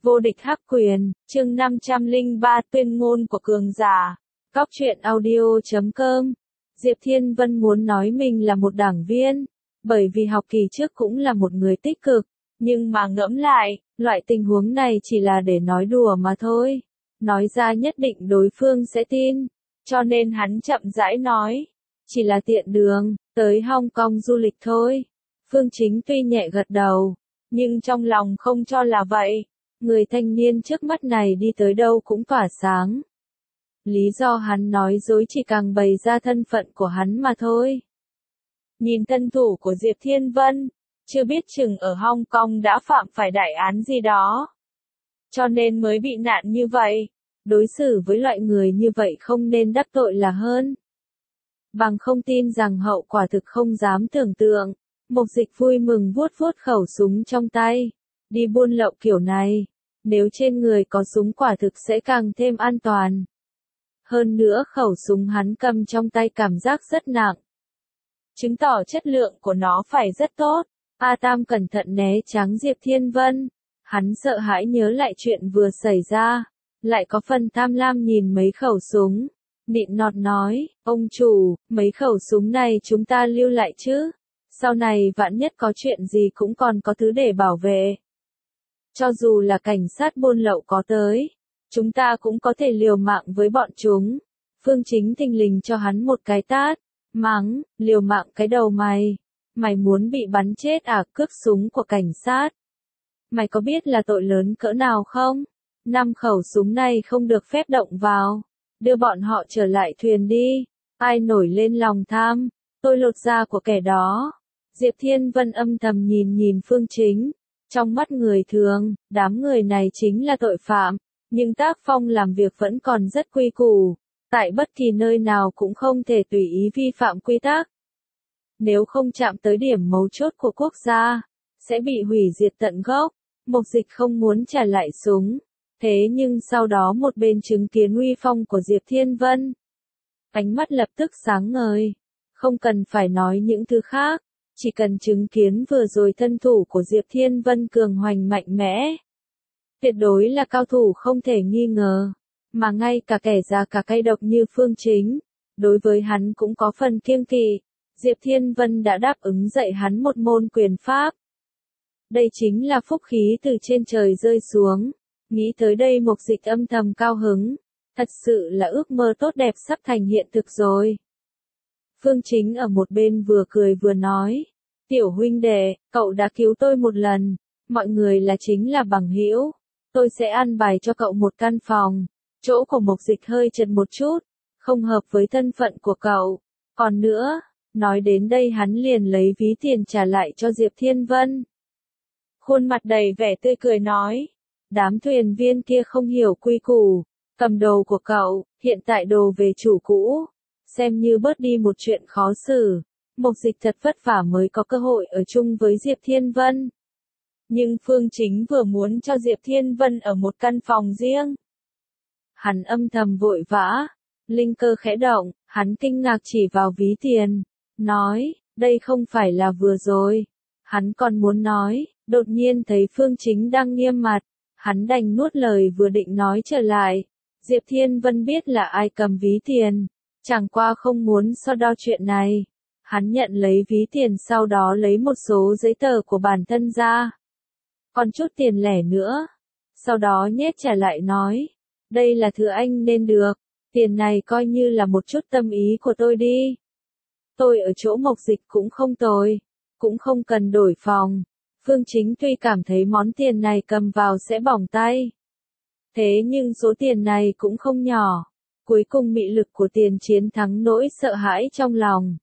Vô địch hắc quyền, chương 503 tuyên ngôn của cường giả. Góc truyện audio.com. Diệp Thiên Vân muốn nói mình là một đảng viên, bởi vì học kỳ trước cũng là một người tích cực, nhưng mà ngẫm lại, loại tình huống này chỉ là để nói đùa mà thôi. Nói ra nhất định đối phương sẽ tin, cho nên hắn chậm rãi nói, chỉ là tiện đường, tới Hong Kong du lịch thôi. Phương Chính tuy nhẹ gật đầu, nhưng trong lòng không cho là vậy. Người thanh niên trước mắt này đi tới đâu cũng tỏa sáng. Lý do hắn nói dối chỉ càng bày ra thân phận của hắn mà thôi. Nhìn thân thủ của Diệp Thiên Vân, chưa biết chừng ở Hong Kong đã phạm phải đại án gì đó. Cho nên mới bị nạn như vậy. Đối xử với loại người như vậy không nên đắc tội là hơn. Bằng không tin rằng hậu quả thực không dám tưởng tượng. Mục Dịch vui mừng vuốt vuốt khẩu súng trong tay. Đi buôn lậu kiểu này, nếu trên người có súng quả thực sẽ càng thêm an toàn. Hơn nữa khẩu súng hắn cầm trong tay cảm giác rất nặng. Chứng tỏ chất lượng của nó phải rất tốt. A Tam cẩn thận né tránh Diệp Thiên Vân. Hắn sợ hãi nhớ lại chuyện vừa xảy ra. Lại có phần tham lam nhìn mấy khẩu súng. Nịnh nọt nói, ông chủ, mấy khẩu súng này chúng ta lưu lại chứ. Sau này vạn nhất có chuyện gì cũng còn có thứ để bảo vệ. Cho dù là cảnh sát buôn lậu có tới, chúng ta cũng có thể liều mạng với bọn chúng. Phương Chính thình lình cho hắn một cái tát, mắng, liều mạng cái đầu mày. Mày muốn bị bắn chết à? Cướp súng của cảnh sát. Mày có biết là tội lớn cỡ nào không? 5 khẩu súng này không được phép động vào. Đưa bọn họ trở lại thuyền đi. Ai nổi lên lòng tham, tôi lột da của kẻ đó. Diệp Thiên Vân âm thầm nhìn Phương Chính. Trong mắt người thường, đám người này chính là tội phạm, nhưng tác phong làm việc vẫn còn rất quy củ. Tại bất kỳ nơi nào cũng không thể tùy ý vi phạm quy tắc. Nếu không chạm tới điểm mấu chốt của quốc gia, sẽ bị hủy diệt tận gốc. Mục Dịch không muốn trả lại súng. Thế nhưng sau đó một bên chứng kiến uy phong của Diệp Thiên Vân. Ánh mắt lập tức sáng ngời. Không cần phải nói những thứ khác. Chỉ cần chứng kiến vừa rồi thân thủ của Diệp Thiên Vân cường hoành mạnh mẽ. Tuyệt đối là cao thủ không thể nghi ngờ. Mà ngay cả kẻ già cả cay độc như Phương Chính. Đối với hắn cũng có phần kiêng kỵ. Diệp Thiên Vân đã đáp ứng dạy hắn một môn quyền pháp. Đây chính là phúc khí từ trên trời rơi xuống. Nghĩ tới đây Mục Dịch âm thầm cao hứng. Thật sự là ước mơ tốt đẹp sắp thành hiện thực rồi. Phương Chính ở một bên vừa cười vừa nói. Tiểu huynh đệ, cậu đã cứu tôi một lần. Mọi người là chính là bằng hữu. Tôi sẽ an bài cho cậu một căn phòng. Chỗ của Mục Dịch hơi chật một chút. Không hợp với thân phận của cậu. Còn nữa, nói đến đây hắn liền lấy ví tiền trả lại cho Diệp Thiên Vân. Khuôn mặt đầy vẻ tươi cười nói. Đám thuyền viên kia không hiểu quy củ. Cầm đồ của cậu, hiện tại đồ về chủ cũ. Xem như bớt đi một chuyện khó xử. Mục Dịch thật vất vả mới có cơ hội ở chung với Diệp Thiên Vân. Nhưng Phương Chính vừa muốn cho Diệp Thiên Vân ở một căn phòng riêng. Hắn âm thầm vội vã. Linh cơ khẽ động, hắn kinh ngạc chỉ vào ví tiền. Nói, đây không phải là vừa rồi. Hắn còn muốn nói, đột nhiên thấy Phương Chính đang nghiêm mặt. Hắn đành nuốt lời vừa định nói trở lại. Diệp Thiên Vân biết là ai cầm ví tiền. Chẳng qua không muốn so đo chuyện này. Hắn nhận lấy ví tiền sau đó lấy một số giấy tờ của bản thân ra. Còn chút tiền lẻ nữa. Sau đó nhét trả lại nói. Đây là thứ anh nên được. Tiền này coi như là một chút tâm ý của tôi đi. Tôi ở chỗ Mục Dịch cũng không tồi. Cũng không cần đổi phòng. Phương Chính tuy cảm thấy món tiền này cầm vào sẽ bỏng tay. Thế nhưng số tiền này cũng không nhỏ. Cuối cùng mị lực của tiền chiến thắng nỗi sợ hãi trong lòng.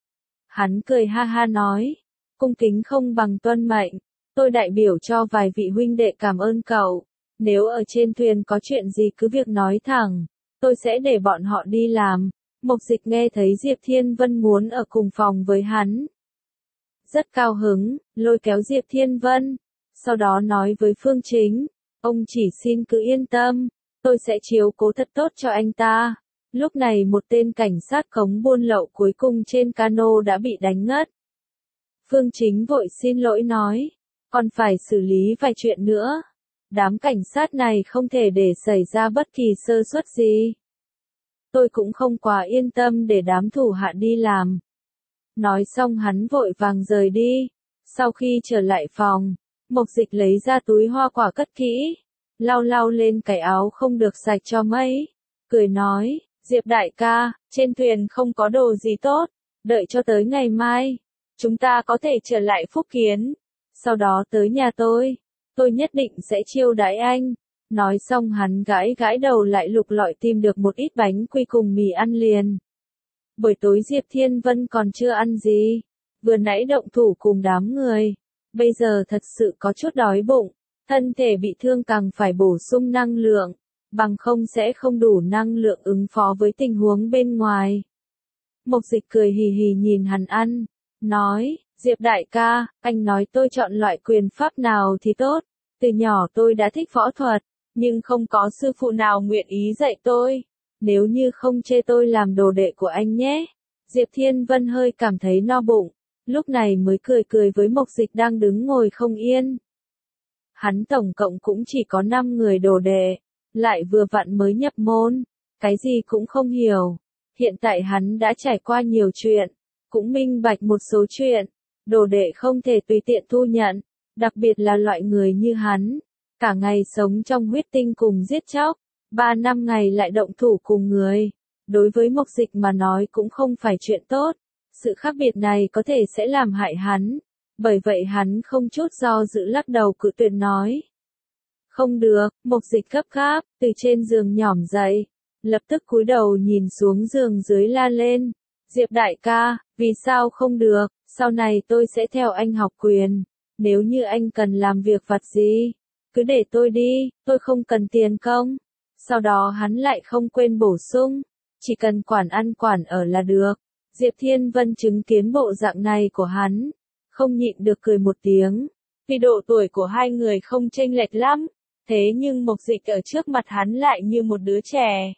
Hắn cười ha ha nói. Cung kính không bằng tuân mệnh. Tôi đại biểu cho vài vị huynh đệ cảm ơn cậu. Nếu ở trên thuyền có chuyện gì cứ việc nói thẳng. Tôi sẽ để bọn họ đi làm. Mục Dịch nghe thấy Diệp Thiên Vân muốn ở cùng phòng với hắn. Rất cao hứng, lôi kéo Diệp Thiên Vân. Sau đó nói với Phương Chính. Ông chỉ xin cứ yên tâm. Tôi sẽ chiếu cố thật tốt cho anh ta. Lúc này một tên cảnh sát khống buôn lậu cuối cùng trên cano đã bị đánh ngất. Phương Chính vội xin lỗi nói. Còn phải xử lý vài chuyện nữa. Đám cảnh sát này không thể để xảy ra bất kỳ sơ suất gì. Tôi cũng không quá yên tâm để đám thủ hạ đi làm. Nói xong hắn vội vàng rời đi. Sau khi trở lại phòng, Mộc Dịch lấy ra túi hoa quả cất kỹ, lau lau lên cái áo không được sạch cho mấy, cười nói, Diệp đại ca, trên thuyền không có đồ gì tốt, đợi cho tới ngày mai, chúng ta có thể trở lại Phúc Kiến, sau đó tới nhà tôi nhất định sẽ chiêu đãi anh. Nói xong hắn gãi gãi đầu lại lục lọi tìm được một ít bánh quy cùng mì ăn liền. Buổi tối Diệp Thiên Vân còn chưa ăn gì, vừa nãy động thủ cùng đám người, bây giờ thật sự có chút đói bụng, thân thể bị thương càng phải bổ sung năng lượng, bằng không sẽ không đủ năng lượng ứng phó với tình huống bên ngoài. Mộc Dịch cười hì hì nhìn hắn ăn, nói, Diệp đại ca, anh nói tôi chọn loại quyền pháp nào thì tốt, từ nhỏ tôi đã thích võ thuật, nhưng không có sư phụ nào nguyện ý dạy tôi, nếu như không chê tôi làm đồ đệ của anh nhé. Diệp Thiên Vân hơi cảm thấy no bụng, lúc này mới cười cười với Mộc Dịch đang đứng ngồi không yên. Hắn tổng cộng cũng chỉ có 5 người đồ đệ, lại vừa vặn mới nhập môn, cái gì cũng không hiểu. Hiện tại hắn đã trải qua nhiều chuyện, cũng minh bạch một số chuyện, đồ đệ không thể tùy tiện thu nhận, đặc biệt là loại người như hắn, cả ngày sống trong huyết tinh cùng giết chóc, 3 năm ngày lại động thủ cùng người. Đối với Mộc Dịch mà nói cũng không phải chuyện tốt, sự khác biệt này có thể sẽ làm hại hắn, bởi vậy hắn không chút do dự lắc đầu cự tuyệt nói. Không được, Mộc Dịch gấp gáp, từ trên giường nhỏm dậy, lập tức cúi đầu nhìn xuống giường dưới la lên. Diệp đại ca, vì sao không được, sau này tôi sẽ theo anh học quyền, nếu như anh cần làm việc vặt gì, cứ để tôi đi, tôi không cần tiền công. Sau đó hắn lại không quên bổ sung, chỉ cần quản ăn quản ở là được. Diệp Thiên Vân chứng kiến bộ dạng này của hắn, không nhịn được cười một tiếng, vì độ tuổi của hai người không chênh lệch lắm, thế nhưng Mộc Dịch ở trước mặt hắn lại như một đứa trẻ.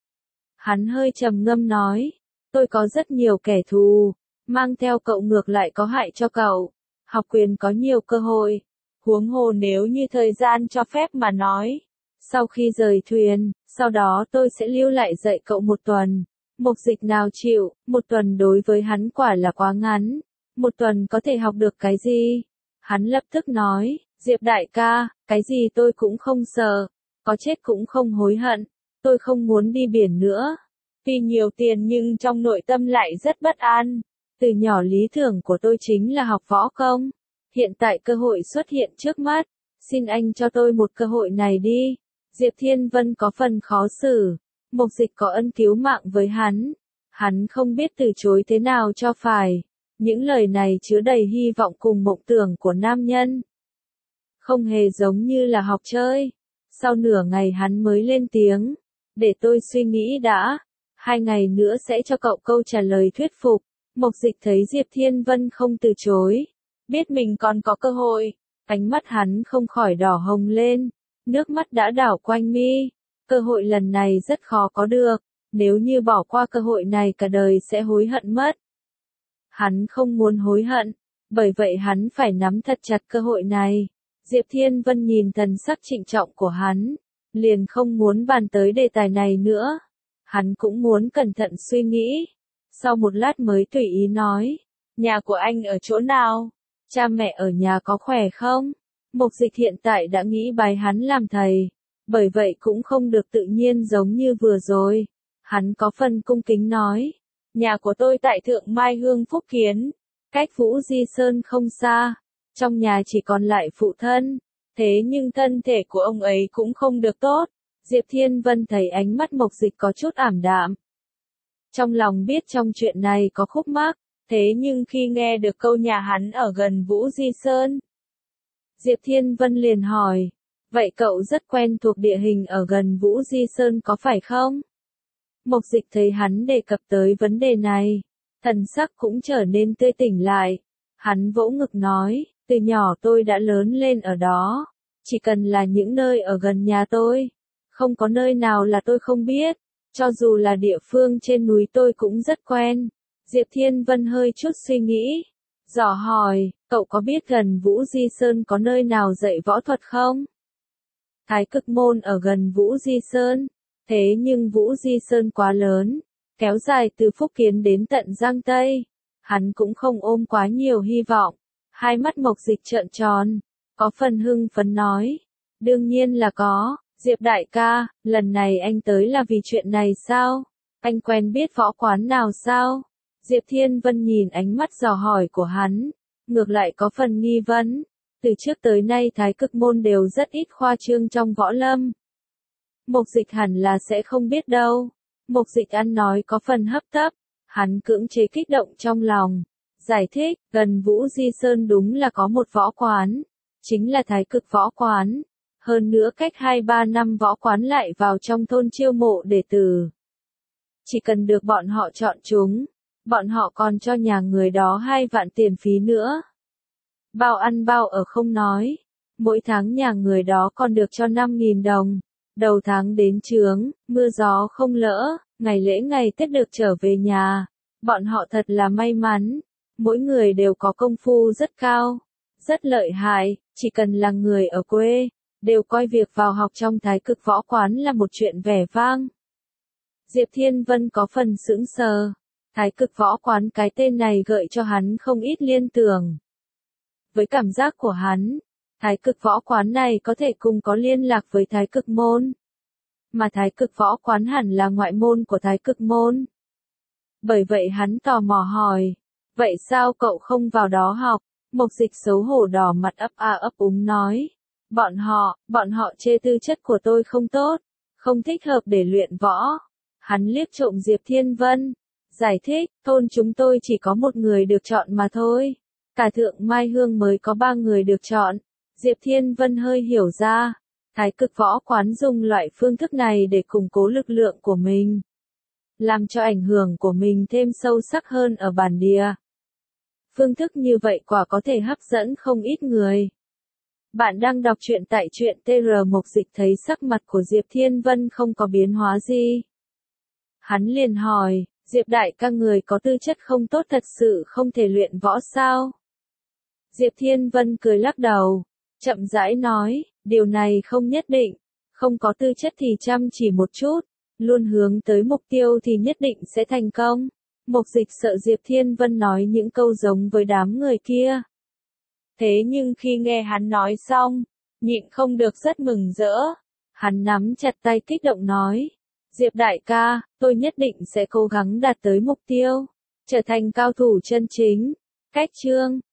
Hắn hơi trầm ngâm nói, tôi có rất nhiều kẻ thù, mang theo cậu ngược lại có hại cho cậu, học quyền có nhiều cơ hội, huống hồ nếu như thời gian cho phép mà nói. Sau khi rời thuyền, sau đó tôi sẽ lưu lại dạy cậu 1 tuần. Mộc Dịch nào chịu, 1 tuần đối với hắn quả là quá ngắn. 1 tuần có thể học được cái gì? Hắn lập tức nói, Diệp đại ca, cái gì tôi cũng không sợ, có chết cũng không hối hận, tôi không muốn đi biển nữa. Vì nhiều tiền nhưng trong nội tâm lại rất bất an. Từ nhỏ lý tưởng của tôi chính là học võ công. Hiện tại cơ hội xuất hiện trước mắt, xin anh cho tôi một cơ hội này đi. Diệp Thiên Vân có phần khó xử, Mộc Dịch có ân cứu mạng với hắn không biết từ chối thế nào cho phải. Những lời này chứa đầy hy vọng cùng mộng tưởng của nam nhân. Không hề giống như là học chơi. Sau nửa ngày hắn mới lên tiếng, để tôi suy nghĩ đã, 2 ngày nữa sẽ cho cậu câu trả lời thuyết phục. Mộc Dịch thấy Diệp Thiên Vân không từ chối, biết mình còn có cơ hội, ánh mắt hắn không khỏi đỏ hồng lên. Nước mắt đã đảo quanh mi, cơ hội lần này rất khó có được, nếu như bỏ qua cơ hội này cả đời sẽ hối hận mất. Hắn không muốn hối hận, bởi vậy hắn phải nắm thật chặt cơ hội này. Diệp Thiên Vân nhìn thần sắc trịnh trọng của hắn, liền không muốn bàn tới đề tài này nữa. Hắn cũng muốn cẩn thận suy nghĩ, sau một lát mới tùy ý nói, nhà của anh ở chỗ nào? Cha mẹ ở nhà có khỏe không? Mộc Dịch hiện tại đã nghĩ bái hắn làm thầy, bởi vậy cũng không được tự nhiên giống như vừa rồi. Hắn có phần cung kính nói, nhà của tôi tại Thượng Mai Hương Phúc Kiến, cách Vũ Di Sơn không xa, trong nhà chỉ còn lại phụ thân, thế nhưng thân thể của ông ấy cũng không được tốt. Diệp Thiên Vân thấy ánh mắt Mộc Dịch có chút ảm đạm. Trong lòng biết trong chuyện này có khúc mắc, thế nhưng khi nghe được câu nhà hắn ở gần Vũ Di Sơn, Diệp Thiên Vân liền hỏi, vậy cậu rất quen thuộc địa hình ở gần Vũ Di Sơn có phải không? Mộc Dịch thấy hắn đề cập tới vấn đề này, thần sắc cũng trở nên tươi tỉnh lại. Hắn vỗ ngực nói, từ nhỏ tôi đã lớn lên ở đó, chỉ cần là những nơi ở gần nhà tôi, không có nơi nào là tôi không biết, cho dù là địa phương trên núi tôi cũng rất quen. Diệp Thiên Vân hơi chút suy nghĩ, dò hỏi, cậu có biết gần Vũ Di Sơn có nơi nào dạy võ thuật không? Thái Cực Môn ở gần Vũ Di Sơn, thế nhưng Vũ Di Sơn quá lớn, kéo dài từ Phúc Kiến đến tận Giang Tây. Hắn cũng không ôm quá nhiều hy vọng. Hai mắt Mộc Dịch trợn tròn, có phần hưng phấn nói. Đương nhiên là có, Diệp đại ca, lần này anh tới là vì chuyện này sao? Anh quen biết võ quán nào sao? Diệp Thiên Vân nhìn ánh mắt dò hỏi của hắn, ngược lại có phần nghi vấn. Từ trước tới nay Thái Cực Môn đều rất ít khoa trương trong võ lâm. Mộc Dịch hẳn là sẽ không biết đâu. Mộc Dịch ăn nói có phần hấp tấp, hắn cưỡng chế kích động trong lòng. Giải thích, gần Vũ Di Sơn đúng là có một võ quán, chính là Thái Cực võ quán. Hơn nữa cách 2-3 năm võ quán lại vào trong thôn chiêu mộ đệ tử. Chỉ cần được bọn họ chọn chúng, bọn họ còn cho nhà người đó 2 vạn tiền phí nữa. Bao ăn bao ở không nói, mỗi tháng nhà người đó còn được cho 5.000 đồng. Đầu tháng đến chướng, mưa gió không lỡ, ngày lễ ngày Tết được trở về nhà. Bọn họ thật là may mắn, mỗi người đều có công phu rất cao, rất lợi hại, chỉ cần là người ở quê, đều coi việc vào học trong Thái Cực võ quán là một chuyện vẻ vang. Diệp Thiên Vân có phần sững sờ, Thái Cực võ quán cái tên này gợi cho hắn không ít liên tưởng. Với cảm giác của hắn, Thái Cực võ quán này có thể cùng có liên lạc với Thái Cực Môn. Mà Thái Cực võ quán hẳn là ngoại môn của Thái Cực Môn. Bởi vậy hắn tò mò hỏi, vậy sao cậu không vào đó học? Mộc Dịch xấu hổ đỏ mặt ấp a ấp úng nói, bọn họ chê tư chất của tôi không tốt, không thích hợp để luyện võ. Hắn liếc trộm Diệp Thiên Vân, giải thích, thôn chúng tôi chỉ có một người được chọn mà thôi. Cả Thượng Mai Hương mới có 3 người được chọn. Diệp Thiên Vân hơi hiểu ra, Thái Cực võ quán dùng loại phương thức này để củng cố lực lượng của mình, làm cho ảnh hưởng của mình thêm sâu sắc hơn ở bản địa. Phương thức như vậy quả có thể hấp dẫn không ít người. Bạn đang đọc truyện tại truyện TR. Mộc Dịch thấy sắc mặt của Diệp Thiên Vân không có biến hóa gì. Hắn liền hỏi, Diệp đại ca người có tư chất không tốt thật sự không thể luyện võ sao? Diệp Thiên Vân cười lắc đầu, chậm rãi nói, điều này không nhất định, không có tư chất thì chăm chỉ một chút, luôn hướng tới mục tiêu thì nhất định sẽ thành công. Mộc Dịch sợ Diệp Thiên Vân nói những câu giống với đám người kia. Thế nhưng khi nghe hắn nói xong, nhịn không được rất mừng rỡ. Hắn nắm chặt tay kích động nói, Diệp đại ca, tôi nhất định sẽ cố gắng đạt tới mục tiêu, trở thành cao thủ chân chính. Cách chương